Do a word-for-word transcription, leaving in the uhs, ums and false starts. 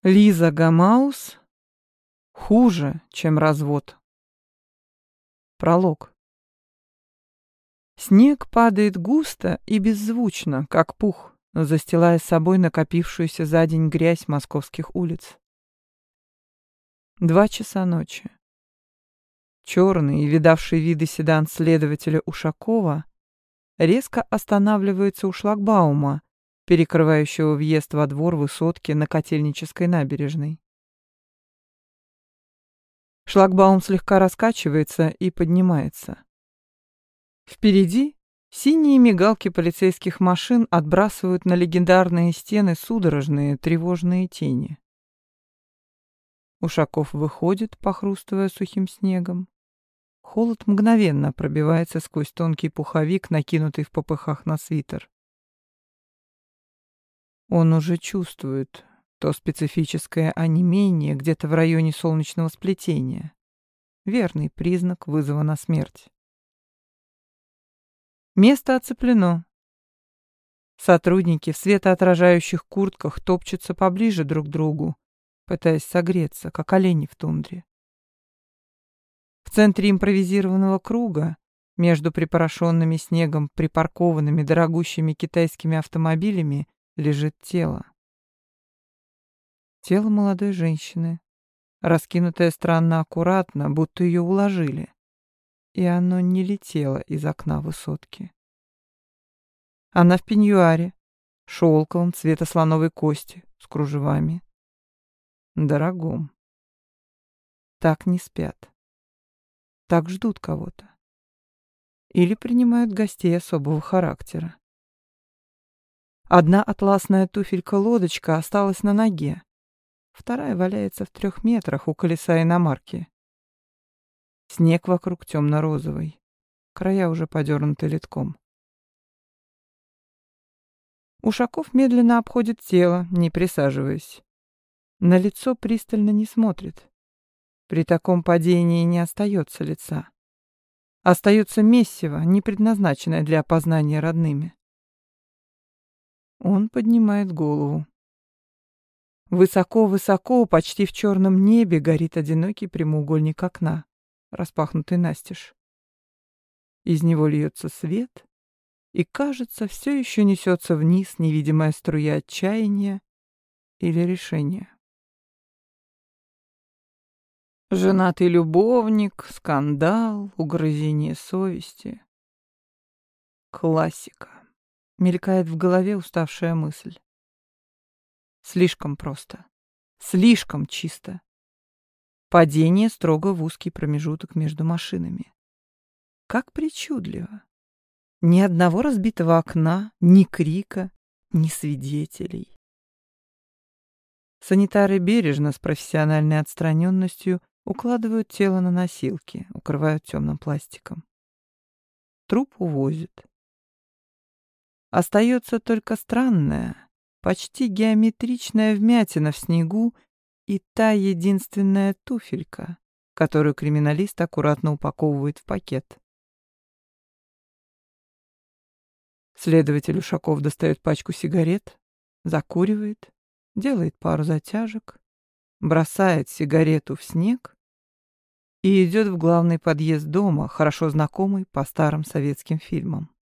Лиза Гамаус хуже, чем развод. Пролог. Снег падает густо и беззвучно, как пух, застилая с собой накопившуюся за день грязь московских улиц. Два часа ночи. Черный и видавший виды седан следователя Ушакова резко останавливается у шлагбаума, перекрывающего въезд во двор высотки на Котельнической набережной. Шлагбаум слегка раскачивается и поднимается. Впереди синие мигалки полицейских машин отбрасывают на легендарные стены судорожные тревожные тени. Ушаков выходит, похрустывая сухим снегом. Холод мгновенно пробивается сквозь тонкий пуховик, накинутый в попыхах на свитер. Он уже чувствует то специфическое онемение где-то в районе солнечного сплетения. Верный признак вызова на смерть. Место оцеплено. Сотрудники в светоотражающих куртках топчутся поближе друг к другу, пытаясь согреться, как олени в тундре. В центре импровизированного круга, между припорошенными снегом припаркованными дорогущими китайскими автомобилями, лежит тело. Тело молодой женщины, раскинутое странно аккуратно, будто ее уложили, и оно не летело из окна высотки. Она в пеньюаре, шелковом цвета слоновой кости, с кружевами. Дорогом. Так не спят. Так ждут кого-то. Или принимают гостей особого характера. Одна атласная туфелька-лодочка осталась на ноге. Вторая валяется в трех метрах у колеса иномарки. Снег вокруг темно-розовый. Края уже подернуты литком. Ушаков медленно обходит тело, не присаживаясь. На лицо пристально не смотрит. При таком падении не остается лица. Остается месиво, не предназначенное для опознания родными. Он поднимает голову. Высоко-высоко, почти в черном небе, горит одинокий прямоугольник окна, распахнутый настежь. Из него льется свет, и, кажется, все еще несется вниз невидимая струя отчаяния или решения. Женатый любовник, скандал, угрызение совести. Классика. Мелькает в голове уставшая мысль. Слишком просто. Слишком чисто. Падение строго в узкий промежуток между машинами. Как причудливо. Ни одного разбитого окна, ни крика, ни свидетелей. Санитары бережно, с профессиональной отстраненностью, укладывают тело на носилки, укрывают темным пластиком. Труп увозят. Остается только странная, почти геометричная вмятина в снегу и та единственная туфелька, которую криминалист аккуратно упаковывает в пакет. Следователь Ушаков достает пачку сигарет, закуривает, делает пару затяжек, бросает сигарету в снег и идет в главный подъезд дома, хорошо знакомый по старым советским фильмам.